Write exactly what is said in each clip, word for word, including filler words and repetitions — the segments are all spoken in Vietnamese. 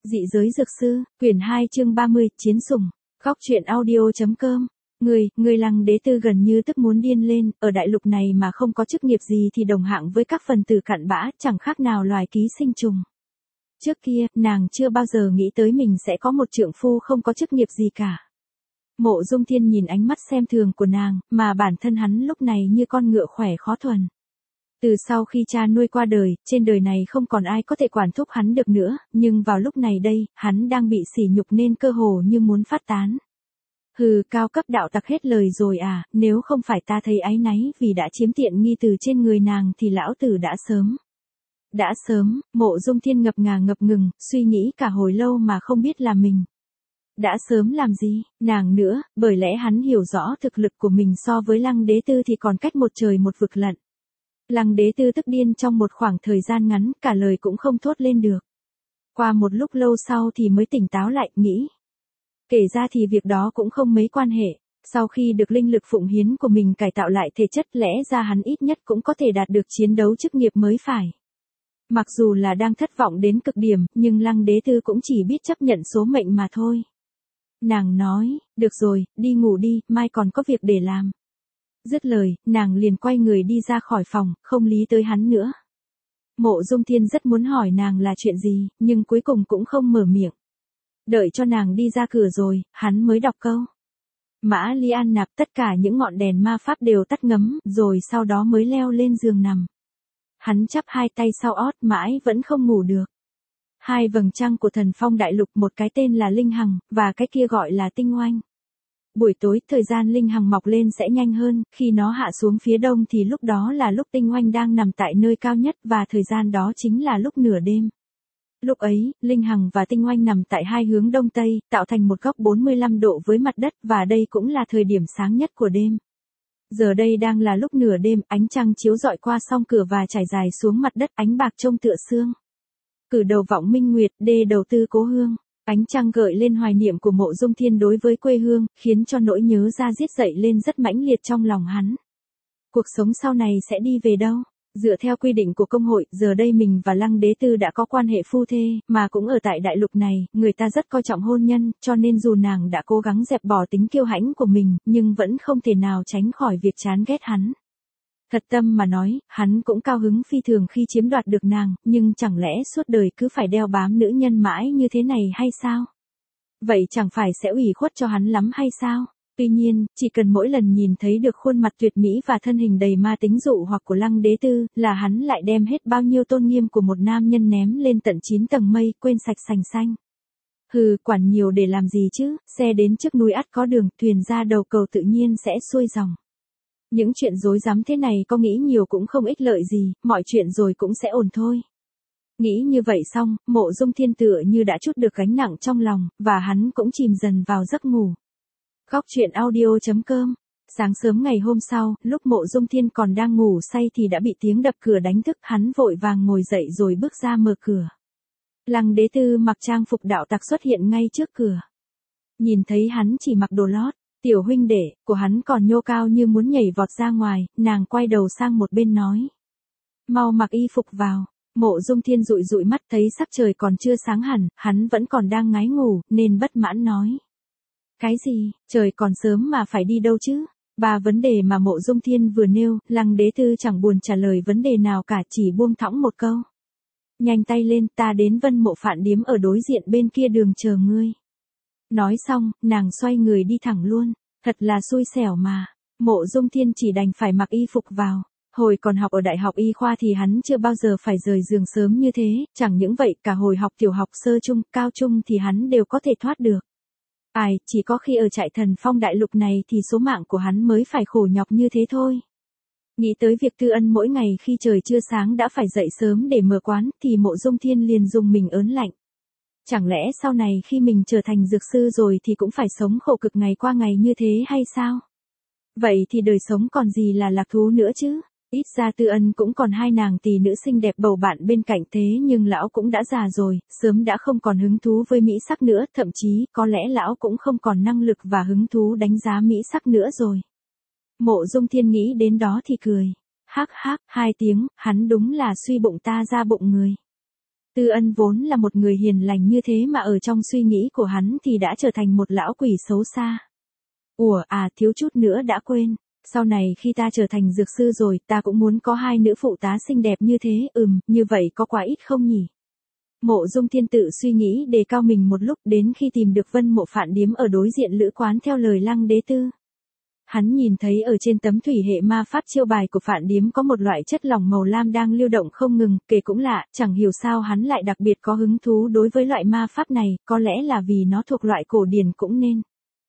Dị giới dược sư, quyển hai chương ba mươi, chiến sủng. Góc truyện audio.com. Người, người Lăng Đế Tư gần như tức muốn điên lên, ở đại lục này mà không có chức nghiệp gì thì đồng hạng với các phần tử cặn bã, chẳng khác nào loài ký sinh trùng. Trước kia, nàng chưa bao giờ nghĩ tới mình sẽ có một trượng phu không có chức nghiệp gì cả. Mộ Dung Thiên nhìn ánh mắt xem thường của nàng, mà bản thân hắn lúc này như con ngựa khỏe khó thuần. Từ sau khi cha nuôi qua đời, trên đời này không còn ai có thể quản thúc hắn được nữa, nhưng vào lúc này đây, hắn đang bị sỉ nhục nên cơ hồ như muốn phát tán. Hừ, cao cấp đạo tặc hết lời rồi à, nếu không phải ta thấy áy náy vì đã chiếm tiện nghi từ trên người nàng thì lão tử đã sớm. Đã sớm, Mộ Dung Thiên ngập ngà ngập ngừng, suy nghĩ cả hồi lâu mà không biết là mình. Đã sớm làm gì, nàng nữa, bởi lẽ hắn hiểu rõ thực lực của mình so với Lăng Đế Tư thì còn cách một trời một vực lận. Lăng Đế Tư tức điên trong một khoảng thời gian ngắn, cả lời cũng không thốt lên được. Qua một lúc lâu sau thì mới tỉnh táo lại, nghĩ. Kể ra thì việc đó cũng không mấy quan hệ, sau khi được linh lực phụng hiến của mình cải tạo lại thể chất lẽ ra hắn ít nhất cũng có thể đạt được chiến đấu chức nghiệp mới phải. Mặc dù là đang thất vọng đến cực điểm, nhưng Lăng Đế Tư cũng chỉ biết chấp nhận số mệnh mà thôi. Nàng nói, được rồi, đi ngủ đi, mai còn có việc để làm. Dứt lời, nàng liền quay người đi ra khỏi phòng, không lý tới hắn nữa. Mộ Dung Thiên rất muốn hỏi nàng là chuyện gì, nhưng cuối cùng cũng không mở miệng. Đợi cho nàng đi ra cửa rồi, hắn mới đọc câu. Mã Ly An nạp, tất cả những ngọn đèn ma pháp đều tắt ngấm, rồi sau đó mới leo lên giường nằm. Hắn chắp hai tay sau ót mãi vẫn không ngủ được. Hai vầng trăng của Thần Phong Đại Lục, một cái tên là Linh Hằng, và cái kia gọi là Tinh Oanh. Buổi tối, thời gian Linh Hằng mọc lên sẽ nhanh hơn, khi nó hạ xuống phía đông thì lúc đó là lúc Tinh Oanh đang nằm tại nơi cao nhất và thời gian đó chính là lúc nửa đêm. Lúc ấy, Linh Hằng và Tinh Oanh nằm tại hai hướng đông tây, tạo thành một góc bốn mươi lăm độ với mặt đất và đây cũng là thời điểm sáng nhất của đêm. Giờ đây đang là lúc nửa đêm, ánh trăng chiếu rọi qua song cửa và trải dài xuống mặt đất, ánh bạc trông tựa sương. Cử đầu vọng minh nguyệt, đê đầu tư cố hương. Ánh trăng gợi lên hoài niệm của Mộ Dung Thiên đối với quê hương, khiến cho nỗi nhớ ra giết dậy lên rất mãnh liệt trong lòng hắn. Cuộc sống sau này sẽ đi về đâu? Dựa theo quy định của công hội, giờ đây mình và Lăng Đế Tư đã có quan hệ phu thê, mà cũng ở tại đại lục này, người ta rất coi trọng hôn nhân, cho nên dù nàng đã cố gắng dẹp bỏ tính kiêu hãnh của mình, nhưng vẫn không thể nào tránh khỏi việc chán ghét hắn. Thật tâm mà nói, hắn cũng cao hứng phi thường khi chiếm đoạt được nàng, nhưng chẳng lẽ suốt đời cứ phải đeo bám nữ nhân mãi như thế này hay sao? Vậy chẳng phải sẽ ủy khuất cho hắn lắm hay sao? Tuy nhiên, chỉ cần mỗi lần nhìn thấy được khuôn mặt tuyệt mỹ và thân hình đầy ma tính dụ hoặc của Lăng Đế Tư, là hắn lại đem hết bao nhiêu tôn nghiêm của một nam nhân ném lên tận chín tầng mây, quên sạch sành xanh. Hừ, quản nhiều để làm gì chứ, xe đến trước núi ắt có đường, thuyền ra đầu cầu tự nhiên sẽ xuôi dòng. Những chuyện rối rắm thế này có nghĩ nhiều cũng không ích lợi gì, mọi chuyện rồi cũng sẽ ổn thôi. Nghĩ như vậy xong, Mộ Dung Thiên tựa như đã trút được gánh nặng trong lòng, và hắn cũng chìm dần vào giấc ngủ. Góc truyện audio.com. Sáng sớm ngày hôm sau, lúc Mộ Dung Thiên còn đang ngủ say thì đã bị tiếng đập cửa đánh thức, hắn vội vàng ngồi dậy rồi bước ra mở cửa. Lăng Đế Tư mặc trang phục đạo tặc xuất hiện ngay trước cửa. Nhìn thấy hắn chỉ mặc đồ lót, tiểu huynh đệ của hắn còn nhô cao như muốn nhảy vọt ra ngoài, nàng quay đầu sang một bên nói. Mau mặc y phục vào. Mộ Dung Thiên dụi dụi mắt thấy sắc trời còn chưa sáng hẳn, hắn vẫn còn đang ngái ngủ, nên bất mãn nói. Cái gì, trời còn sớm mà phải đi đâu chứ? Ba vấn đề mà Mộ Dung Thiên vừa nêu, Lăng Đế Tư chẳng buồn trả lời vấn đề nào cả, chỉ buông thõng một câu. Nhanh tay lên, ta đến Vân Mộ Phạn Điếm ở đối diện bên kia đường chờ ngươi. Nói xong, nàng xoay người đi thẳng luôn, thật là xui xẻo mà. Mộ Dung Thiên chỉ đành phải mặc y phục vào. Hồi còn học ở đại học y khoa thì hắn chưa bao giờ phải rời giường sớm như thế, chẳng những vậy cả hồi học tiểu học sơ trung, cao trung thì hắn đều có thể thoát được. Ai, chỉ có khi ở trại Thần Phong Đại Lục này thì số mạng của hắn mới phải khổ nhọc như thế thôi. Nghĩ tới việc Tư Ân mỗi ngày khi trời chưa sáng đã phải dậy sớm để mở quán thì Mộ Dung Thiên liền dùng mình ớn lạnh. Chẳng lẽ sau này khi mình trở thành dược sư rồi thì cũng phải sống khổ cực ngày qua ngày như thế hay sao? Vậy thì đời sống còn gì là lạc thú nữa chứ? Ít ra Tư Ân cũng còn hai nàng tỷ nữ xinh đẹp bầu bạn bên cạnh, thế nhưng lão cũng đã già rồi, sớm đã không còn hứng thú với mỹ sắc nữa, thậm chí có lẽ lão cũng không còn năng lực và hứng thú đánh giá mỹ sắc nữa rồi. Mộ Dung Thiên nghĩ đến đó thì cười. Hắc hắc, hai tiếng, hắn đúng là suy bụng ta ra bụng người. Tư Ân vốn là một người hiền lành như thế mà ở trong suy nghĩ của hắn thì đã trở thành một lão quỷ xấu xa. Ủa à, thiếu chút nữa đã quên. Sau này khi ta trở thành dược sư rồi, ta cũng muốn có hai nữ phụ tá xinh đẹp như thế, ừm, như vậy có quá ít không nhỉ? Mộ Dung Thiên tự suy nghĩ đề cao mình một lúc, đến khi tìm được Vân Mộ Phạn Điếm ở đối diện lữ quán theo lời Lăng Đế Tư. Hắn nhìn thấy ở trên tấm thủy hệ ma pháp chiêu bài của Phạn Điếm có một loại chất lỏng màu lam đang lưu động không ngừng, kể cũng lạ, chẳng hiểu sao hắn lại đặc biệt có hứng thú đối với loại ma pháp này, có lẽ là vì nó thuộc loại cổ điển cũng nên.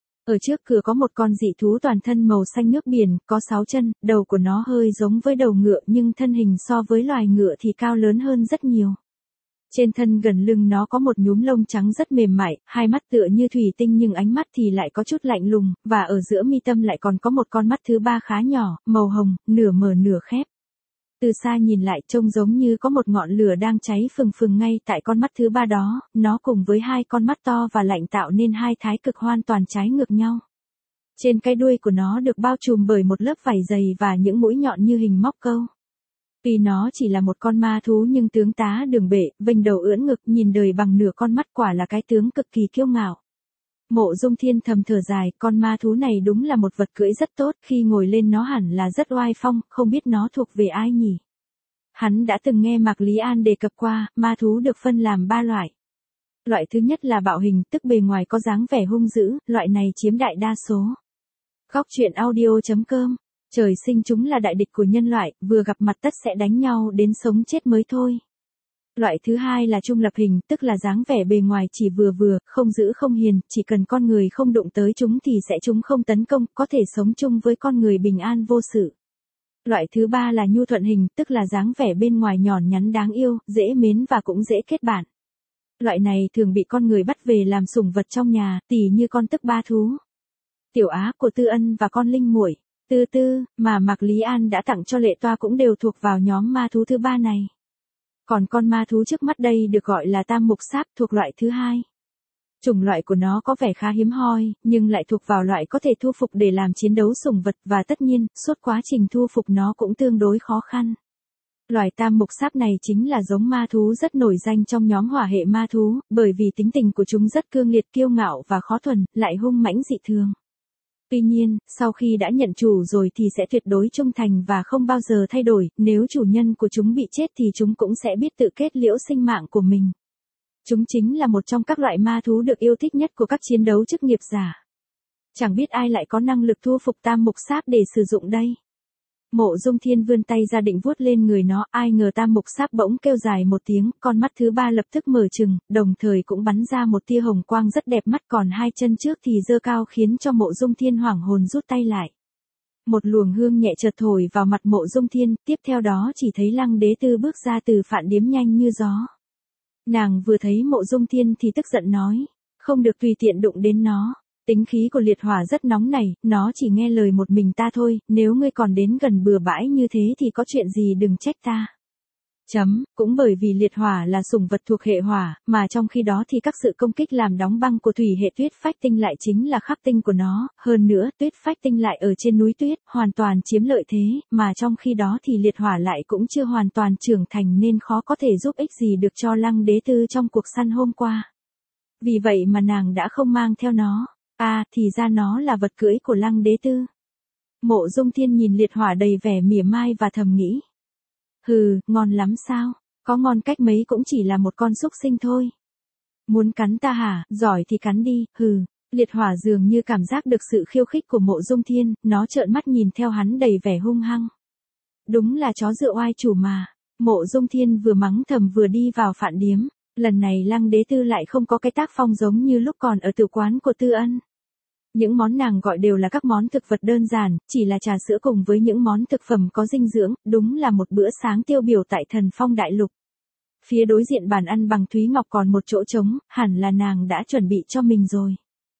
Ở trước cửa có một con dị thú toàn thân màu xanh nước biển, có sáu chân, đầu của nó hơi giống với đầu ngựa nhưng thân hình so với loài ngựa thì cao lớn hơn rất nhiều. Trên thân gần lưng nó có một nhúm lông trắng rất mềm mại, hai mắt tựa như thủy tinh nhưng ánh mắt thì lại có chút lạnh lùng, và ở giữa mi tâm lại còn có một con mắt thứ ba khá nhỏ, màu hồng, nửa mở nửa khép. Từ xa nhìn lại trông giống như có một ngọn lửa đang cháy phừng phừng ngay tại con mắt thứ ba đó, nó cùng với hai con mắt to và lạnh tạo nên hai thái cực hoàn toàn trái ngược nhau. Trên cái đuôi của nó được bao trùm bởi một lớp vảy dày và những mũi nhọn như hình móc câu. Tuy nó chỉ là một con ma thú nhưng tướng tá đường bệ, vênh đầu ưỡn ngực nhìn đời bằng nửa con mắt, quả là cái tướng cực kỳ kiêu ngạo. Mộ Dung Thiên thầm thở dài, con ma thú này đúng là một vật cưỡi rất tốt, khi ngồi lên nó hẳn là rất oai phong, không biết nó thuộc về ai nhỉ? Hắn đã từng nghe Mạc Lý An đề cập qua, ma thú được phân làm ba loại. Loại thứ nhất là bạo hình, tức bề ngoài có dáng vẻ hung dữ, loại này chiếm đại đa số. Góc truyện audio chấm com. Trời sinh chúng là đại địch của nhân loại, vừa gặp mặt tất sẽ đánh nhau đến sống chết mới thôi. Loại thứ hai là trung lập hình, tức là dáng vẻ bề ngoài chỉ vừa vừa, không dữ không hiền, chỉ cần con người không đụng tới chúng thì sẽ chúng không tấn công, có thể sống chung với con người bình an vô sự. Loại thứ ba là nhu thuận hình, tức là dáng vẻ bên ngoài nhọn nhắn đáng yêu, dễ mến và cũng dễ kết bạn. Loại này thường bị con người bắt về làm sủng vật trong nhà, tỉ như con tức ba thú. Tiểu Á của Tư Ân và con Linh Muội, Tư Tư, mà Mạc Lý An đã tặng cho Lệ Toa cũng đều thuộc vào nhóm ma thú thứ ba này. Còn con ma thú trước mắt đây được gọi là Tam Mục Sáp, thuộc loại thứ hai. Chủng loại của nó có vẻ khá hiếm hoi, nhưng lại thuộc vào loại có thể thu phục để làm chiến đấu sủng vật, và tất nhiên, suốt quá trình thu phục nó cũng tương đối khó khăn. Loài Tam Mục Sáp này chính là giống ma thú rất nổi danh trong nhóm hỏa hệ ma thú, bởi vì tính tình của chúng rất cương liệt, kiêu ngạo và khó thuần, lại hung mãnh dị thường. Tuy nhiên, sau khi đã nhận chủ rồi thì sẽ tuyệt đối trung thành và không bao giờ thay đổi, nếu chủ nhân của chúng bị chết thì chúng cũng sẽ biết tự kết liễu sinh mạng của mình. Chúng chính là một trong các loại ma thú được yêu thích nhất của các chiến đấu chức nghiệp giả. Chẳng biết ai lại có năng lực thu phục Tam Mục Sáp để sử dụng đây. Mộ Dung Thiên vươn tay ra định vuốt lên người nó, ai ngờ Tam Mục Sáp bỗng kêu dài một tiếng, con mắt thứ ba lập tức mở trừng, đồng thời cũng bắn ra một tia hồng quang rất đẹp mắt, còn hai chân trước thì giơ cao khiến cho Mộ Dung Thiên hoảng hồn rút tay lại. Một luồng hương nhẹ chợt thổi vào mặt Mộ Dung Thiên, tiếp theo đó chỉ thấy Lăng Đế Tư bước ra từ Phạn Điếm nhanh như gió. Nàng vừa thấy Mộ Dung Thiên thì tức giận nói, không được tùy tiện đụng đến nó. Tính khí của liệt hỏa rất nóng này, nó chỉ nghe lời một mình ta thôi, nếu ngươi còn đến gần bừa bãi như thế thì có chuyện gì đừng trách ta. Chấm, cũng bởi vì liệt hỏa là sủng vật thuộc hệ hỏa, mà trong khi đó thì các sự công kích làm đóng băng của thủy hệ tuyết phách tinh lại chính là khắc tinh của nó, hơn nữa tuyết phách tinh lại ở trên núi tuyết, hoàn toàn chiếm lợi thế, mà trong khi đó thì liệt hỏa lại cũng chưa hoàn toàn trưởng thành nên khó có thể giúp ích gì được cho Lăng Đế Tư trong cuộc săn hôm qua. Vì vậy mà nàng đã không mang theo nó. À, thì ra nó là vật cưỡi của Lăng Đế Tư. Mộ Dung Thiên nhìn liệt hỏa đầy vẻ mỉa mai và thầm nghĩ. Hừ, ngon lắm sao, có ngon cách mấy cũng chỉ là một con súc sinh thôi. Muốn cắn ta hả, giỏi thì cắn đi, hừ. Liệt hỏa dường như cảm giác được sự khiêu khích của Mộ Dung Thiên, nó trợn mắt nhìn theo hắn đầy vẻ hung hăng. Đúng là chó dựa oai chủ mà. Mộ Dung Thiên vừa mắng thầm vừa đi vào Phạn Điếm. Lần này Lăng Đế Tư lại không có cái tác phong giống như lúc còn ở tử quán của Tư Ân. Những món nàng gọi đều là các món thực vật đơn giản, chỉ là trà sữa cùng với những món thực phẩm có dinh dưỡng, đúng là một bữa sáng tiêu biểu tại Thần Phong Đại Lục. Phía đối diện bàn ăn bằng Thúy Ngọc còn một chỗ trống, hẳn là nàng đã chuẩn bị cho mình rồi.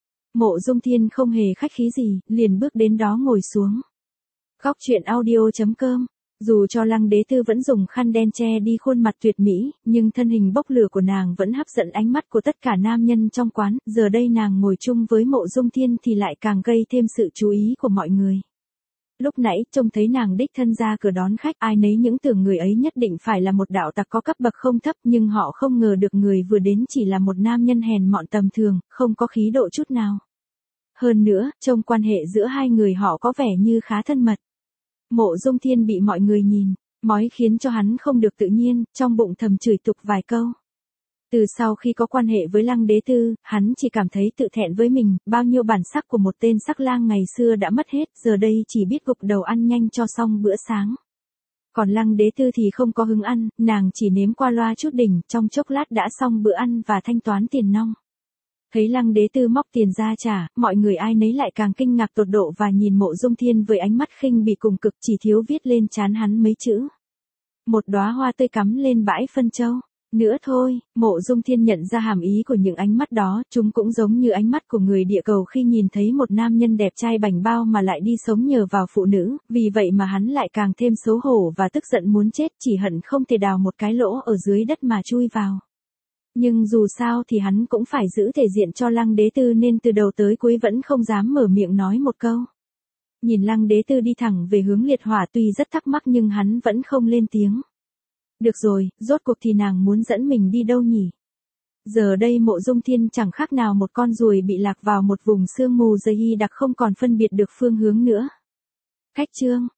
Mộ Dung Thiên không hề khách khí gì, liền bước đến đó ngồi xuống. Góc truyện audio chấm com. Dù cho Lăng Đế Tư vẫn dùng khăn đen che đi khuôn mặt tuyệt mỹ, nhưng thân hình bốc lửa của nàng vẫn hấp dẫn ánh mắt của tất cả nam nhân trong quán, giờ đây nàng ngồi chung với Mộ Dung Thiên thì lại càng gây thêm sự chú ý của mọi người. Lúc nãy trông thấy nàng đích thân ra cửa đón khách, ai nấy những tưởng người ấy nhất định phải là một đạo tặc có cấp bậc không thấp, nhưng họ không ngờ được người vừa đến chỉ là một nam nhân hèn mọn tầm thường, không có khí độ chút nào. Hơn nữa, trong quan hệ giữa hai người họ có vẻ như khá thân mật. Mộ Dung Thiên bị mọi người nhìn, mói khiến cho hắn không được tự nhiên, trong bụng thầm chửi tục vài câu. Từ sau khi có quan hệ với Lăng Đế Tư, hắn chỉ cảm thấy tự thẹn với mình, bao nhiêu bản sắc của một tên sắc lang ngày xưa đã mất hết, giờ đây chỉ biết gục đầu ăn nhanh cho xong bữa sáng. Còn Lăng Đế Tư thì không có hứng ăn, nàng chỉ nếm qua loa chút đỉnh, trong chốc lát đã xong bữa ăn và thanh toán tiền nong. Thấy Lăng Đế Tư móc tiền ra trả, mọi người ai nấy lại càng kinh ngạc tột độ và nhìn Mộ Dung Thiên với ánh mắt khinh bỉ cùng cực, chỉ thiếu viết lên trán hắn mấy chữ. Một đóa hoa tươi cắm lên bãi phân châu. Nữa thôi, Mộ Dung Thiên nhận ra hàm ý của những ánh mắt đó, chúng cũng giống như ánh mắt của người địa cầu khi nhìn thấy một nam nhân đẹp trai bảnh bao mà lại đi sống nhờ vào phụ nữ, vì vậy mà hắn lại càng thêm xấu hổ và tức giận muốn chết, chỉ hận không thể đào một cái lỗ ở dưới đất mà chui vào. Nhưng dù sao thì hắn cũng phải giữ thể diện cho Lăng Đế Tư nên từ đầu tới cuối vẫn không dám mở miệng nói một câu. Nhìn Lăng Đế Tư đi thẳng về hướng liệt hỏa tuy rất thắc mắc nhưng hắn vẫn không lên tiếng. Được rồi, rốt cuộc thì nàng muốn dẫn mình đi đâu nhỉ? Giờ đây Mộ Dung Thiên chẳng khác nào một con ruồi bị lạc vào một vùng sương mù dày đặc không còn phân biệt được phương hướng nữa. Cách chương